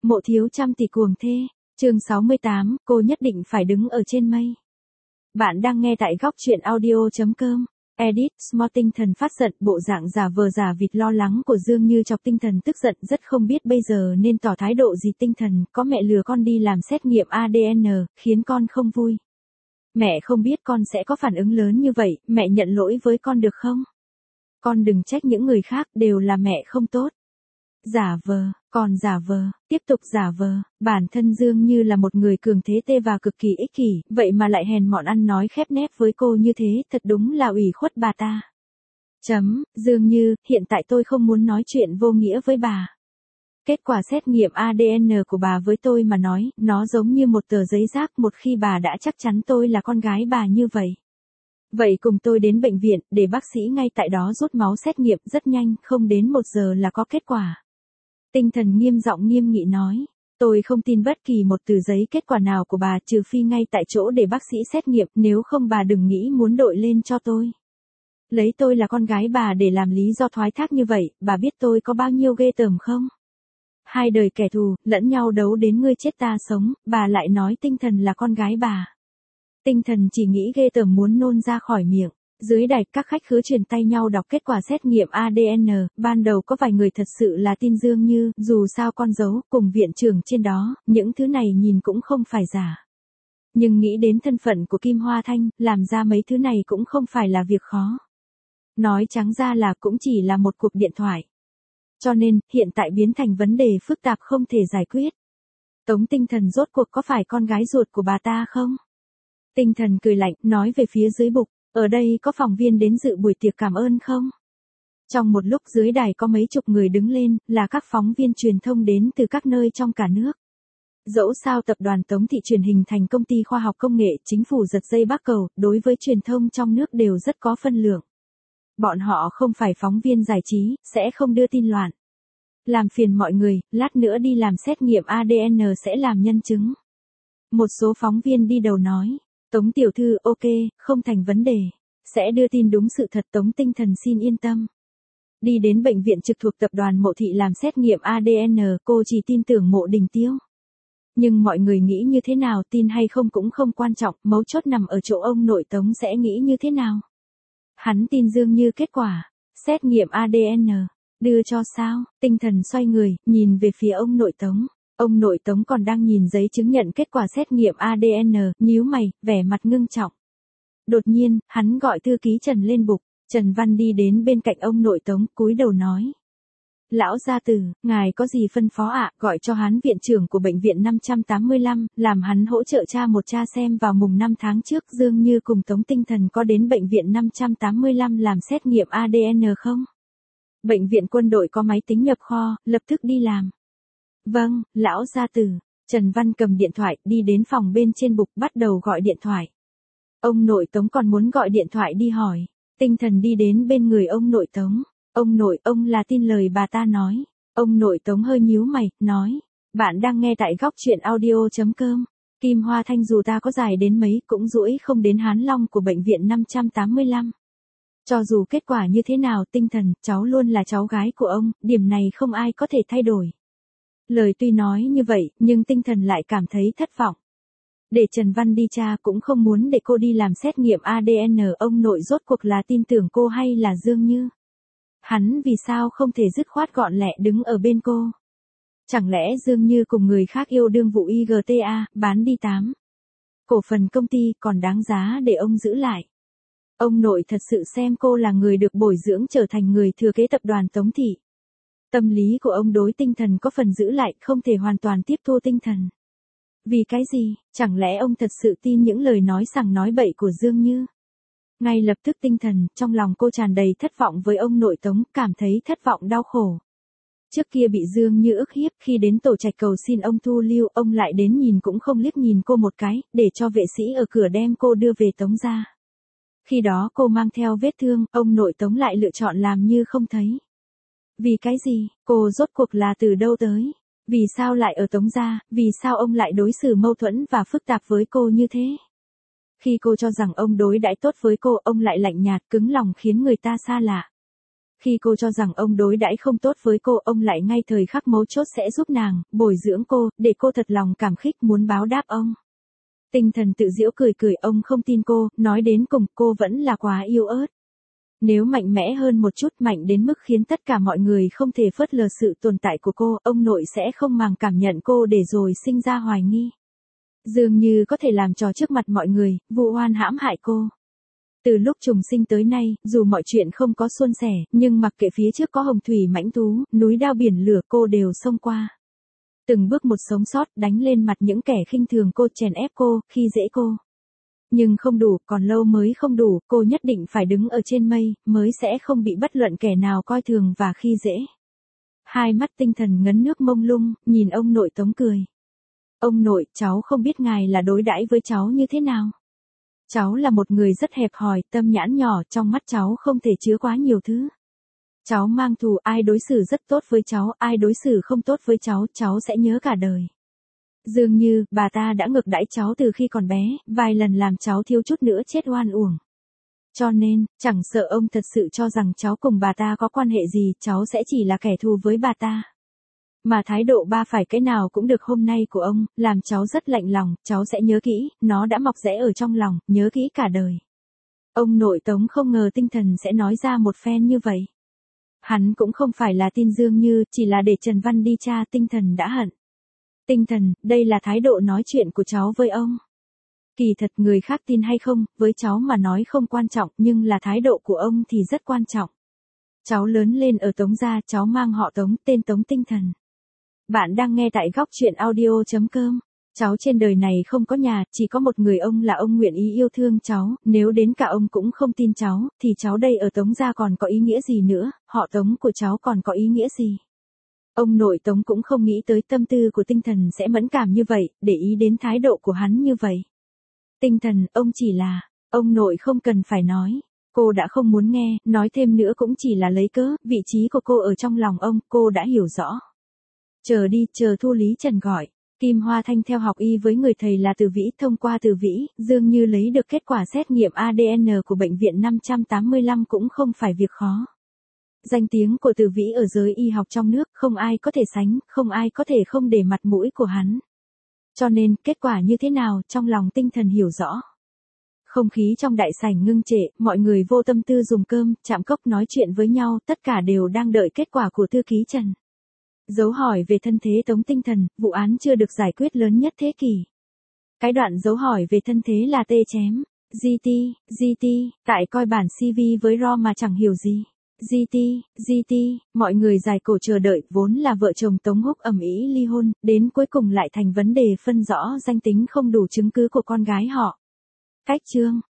Mộ thiếu trăm tỷ cuồng thê. Chương 68, cô nhất định phải đứng ở trên mây. Bạn đang nghe tại góc truyện audio.com. Edit, Small tinh thần phát giận, bộ dạng giả vờ giả vịt lo lắng của Dương Như chọc tinh thần tức giận rất không biết bây giờ nên tỏ thái độ gì. Tinh thần, có mẹ lừa con đi làm xét nghiệm ADN, khiến con không vui. Mẹ không biết con sẽ có phản ứng lớn như vậy, mẹ nhận lỗi với con được không? Con đừng trách những người khác, đều là mẹ không tốt. Giả vờ, còn giả vờ, tiếp tục giả vờ, bản thân Dương Như là một người cường thế tê và cực kỳ ích kỷ, vậy mà lại hèn mọn ăn nói khép nép với cô như thế, thật đúng là ủy khuất bà ta. Dương Như, hiện tại tôi không muốn nói chuyện vô nghĩa với bà. Kết quả xét nghiệm ADN của bà với tôi mà nói, nó giống như một tờ giấy rác một khi bà đã chắc chắn tôi là con gái bà như vậy. Vậy cùng tôi đến bệnh viện, để bác sĩ ngay tại đó rút máu xét nghiệm rất nhanh, không đến 1 giờ là có kết quả. Tinh thần nghiêm giọng nghiêm nghị nói, tôi không tin bất kỳ một từ giấy kết quả nào của bà trừ phi ngay tại chỗ để bác sĩ xét nghiệm, nếu không bà đừng nghĩ muốn đội lên cho tôi. Lấy tôi là con gái bà để làm lý do thoái thác như vậy, bà biết tôi có bao nhiêu ghê tởm không? 2 đời kẻ thù, lẫn nhau đấu đến ngươi chết ta sống, bà lại nói tinh thần là con gái bà. Tinh thần chỉ nghĩ ghê tởm muốn nôn ra khỏi miệng. Dưới đài các khách khứa truyền tay nhau đọc kết quả xét nghiệm ADN, ban đầu có vài người thật sự là tin Dương Như, dù sao con dấu cùng viện trưởng trên đó, những thứ này nhìn cũng không phải giả. Nhưng nghĩ đến thân phận của Kim Hoa Thanh, làm ra mấy thứ này cũng không phải là việc khó. Nói trắng ra là cũng chỉ là một cuộc điện thoại. Cho nên, hiện tại biến thành vấn đề phức tạp không thể giải quyết. Tống Tinh Thần rốt cuộc có phải con gái ruột của bà ta không? Tinh Thần cười lạnh, nói về phía dưới bục. Ở đây có phóng viên đến dự buổi tiệc cảm ơn không? Trong một lúc dưới đài có mấy chục người đứng lên, là các phóng viên truyền thông đến từ các nơi trong cả nước. Dẫu sao tập đoàn Tống Thị truyền hình thành công ty khoa học công nghệ, chính phủ giật dây bắc cầu, đối với truyền thông trong nước đều rất có phân lượng. Bọn họ không phải phóng viên giải trí, sẽ không đưa tin loạn. Làm phiền mọi người, lát nữa đi làm xét nghiệm ADN sẽ làm nhân chứng. Một số phóng viên đi đầu nói. Tống tiểu thư, ok, không thành vấn đề. Sẽ đưa tin đúng sự thật. Tống Tinh Thần xin yên tâm. Đi đến bệnh viện trực thuộc tập đoàn Mộ Thị làm xét nghiệm ADN, cô chỉ tin tưởng Mộ Đình Tiêu. Nhưng mọi người nghĩ như thế nào, tin hay không cũng không quan trọng, mấu chốt nằm ở chỗ ông nội Tống sẽ nghĩ như thế nào. Hắn tin Dương Như kết quả xét nghiệm ADN, đưa cho sao? Tinh Thần xoay người, nhìn về phía ông nội Tống. Ông nội Tống còn đang nhìn giấy chứng nhận kết quả xét nghiệm ADN, nhíu mày, vẻ mặt ngưng trọng. Đột nhiên, hắn gọi thư ký Trần lên bục. Trần Văn đi đến bên cạnh ông nội Tống, cúi đầu nói. Lão gia tử, ngài có gì phân phó ạ? Gọi cho hắn viện trưởng của bệnh viện 585, làm hắn hỗ trợ tra một cha xem vào mùng 5 tháng trước Dương Như cùng Tống Tinh Thần có đến bệnh viện 585 làm xét nghiệm ADN không? Bệnh viện quân đội có máy tính nhập kho, lập tức đi làm. Vâng, lão gia tử. Trần Văn cầm điện thoại, đi đến phòng bên trên bục, bắt đầu gọi điện thoại. Ông nội Tống còn muốn gọi điện thoại đi hỏi. Tinh Thần đi đến bên người ông nội Tống. Ông nội, ông là tin lời bà ta nói. Ông nội Tống hơi nhíu mày, nói. Bạn đang nghe tại góc truyện audio.com. Kim Hoa Thanh dù ta có dài đến mấy cũng duỗi không đến Hán Long của bệnh viện 585. Cho dù kết quả như thế nào, Tinh Thần, cháu luôn là cháu gái của ông, điểm này không ai có thể thay đổi. Lời tuy nói như vậy, nhưng Tinh Thần lại cảm thấy thất vọng. Để Trần Văn đi tra cũng không muốn để cô đi làm xét nghiệm ADN, ông nội rốt cuộc là tin tưởng cô hay là Dương Như? Hắn vì sao không thể dứt khoát gọn lẹ đứng ở bên cô? Chẳng lẽ Dương Như cùng người khác yêu đương vụ IGTA, bán đi 8 cổ phần công ty còn đáng giá để ông giữ lại? Ông nội thật sự xem cô là người được bồi dưỡng trở thành người thừa kế tập đoàn Tống Thị. Tâm lý của ông đối Tinh Thần có phần giữ lại, không thể hoàn toàn tiếp thu Tinh Thần. Vì cái gì? Chẳng lẽ ông thật sự tin những lời nói sằng nói bậy của Dương Như? Ngay lập tức Tinh Thần, trong lòng cô tràn đầy thất vọng với ông nội Tống, cảm thấy thất vọng đau khổ. Trước kia bị Dương Như ức hiếp, khi đến tổ trạch cầu xin ông thu lưu, ông lại đến nhìn cũng không liếc nhìn cô một cái, để cho vệ sĩ ở cửa đem cô đưa về Tống gia. Khi đó cô mang theo vết thương, ông nội Tống lại lựa chọn làm như không thấy. Vì cái gì? Cô rốt cuộc là từ đâu tới? Vì sao lại ở Tống gia? Vì sao ông lại đối xử mâu thuẫn và phức tạp với cô như thế? Khi cô cho rằng ông đối đãi tốt với cô, ông lại lạnh nhạt, cứng lòng khiến người ta xa lạ. Khi cô cho rằng ông đối đãi không tốt với cô, ông lại ngay thời khắc mấu chốt sẽ giúp nàng, bồi dưỡng cô, để cô thật lòng cảm kích muốn báo đáp ông. Tinh Thần tự giễu cười cười, ông không tin cô, nói đến cùng cô vẫn là quá yếu ớt. Nếu mạnh mẽ hơn một chút, mạnh đến mức khiến tất cả mọi người không thể phớt lờ sự tồn tại của cô, ông nội sẽ không màng cảm nhận cô để rồi sinh ra hoài nghi. Dường như có thể làm trò trước mặt mọi người, vu oan hãm hại cô. Từ lúc trùng sinh tới nay, dù mọi chuyện không có suôn sẻ, nhưng mặc kệ phía trước có hồng thủy mãnh thú, núi đao biển lửa, cô đều xông qua. Từng bước một sống sót, đánh lên mặt những kẻ khinh thường cô, chèn ép cô, khi dễ cô. Nhưng không đủ, còn lâu mới không đủ, cô nhất định phải đứng ở trên mây, mới sẽ không bị bất luận kẻ nào coi thường và khi dễ. Hai mắt Tinh Thần ngấn nước mông lung, nhìn ông nội Tống cười. Ông nội, cháu không biết ngài là đối đãi với cháu như thế nào. Cháu là một người rất hẹp hòi, tâm nhãn nhỏ, trong mắt cháu không thể chứa quá nhiều thứ. Cháu mang thù, ai đối xử rất tốt với cháu, ai đối xử không tốt với cháu sẽ nhớ cả đời. Dường như, bà ta đã ngược đãi cháu từ khi còn bé, vài lần làm cháu thiếu chút nữa chết oan uổng. Cho nên, chẳng sợ ông thật sự cho rằng cháu cùng bà ta có quan hệ gì, cháu sẽ chỉ là kẻ thù với bà ta. Mà thái độ ba phải cái nào cũng được hôm nay của ông, làm cháu rất lạnh lòng, cháu sẽ nhớ kỹ, nó đã mọc rễ ở trong lòng, nhớ kỹ cả đời. Ông nội Tống không ngờ Tinh Thần sẽ nói ra một phen như vậy. Hắn cũng không phải là tin Dương Như, chỉ là để Trần Văn đi tra, Tinh Thần đã hận. Tinh Thần, đây là thái độ nói chuyện của cháu với ông. Kỳ thật người khác tin hay không, với cháu mà nói không quan trọng, nhưng là thái độ của ông thì rất quan trọng. Cháu lớn lên ở Tống gia, cháu mang họ Tống, tên Tống Tinh Thần. Bạn đang nghe tại góc truyện audio.com. Cháu trên đời này không có nhà, chỉ có một người, ông là ông nguyện ý yêu thương cháu, nếu đến cả ông cũng không tin cháu, thì cháu đây ở Tống gia còn có ý nghĩa gì nữa, họ Tống của cháu còn có ý nghĩa gì. Ông nội Tống cũng không nghĩ tới tâm tư của Tinh Thần sẽ mẫn cảm như vậy, để ý đến thái độ của hắn như vậy. Tinh Thần, ông chỉ là, ông nội không cần phải nói. Cô đã không muốn nghe, nói thêm nữa cũng chỉ là lấy cớ, vị trí của cô ở trong lòng ông, cô đã hiểu rõ. Chờ đi, chờ Thu Lý Trần gọi. Kim Hoa Thanh theo học y với người thầy là Từ Vĩ, thông qua Từ Vĩ, Dương Như lấy được kết quả xét nghiệm ADN của bệnh viện 585 cũng không phải việc khó. Danh tiếng của Từ Vĩ ở giới y học trong nước không ai có thể sánh, không ai có thể không để mặt mũi của hắn. Cho nên, kết quả như thế nào, trong lòng Tinh Thần hiểu rõ. Không khí trong đại sảnh ngưng trệ, mọi người vô tâm tư dùng cơm, chạm cốc nói chuyện với nhau, tất cả đều đang đợi kết quả của thư ký Trần. Dấu hỏi về thân thế Tống Tinh Thần, vụ án chưa được giải quyết lớn nhất thế kỷ. Cái đoạn dấu hỏi về thân thế là tê chém. GT, tại coi bản CV với RO mà chẳng hiểu gì. GT, mọi người dài cổ chờ đợi, vốn là vợ chồng Tống Húc ầm ĩ ly hôn, đến cuối cùng lại thành vấn đề phân rõ danh tính không đủ chứng cứ của con gái họ. Cách chương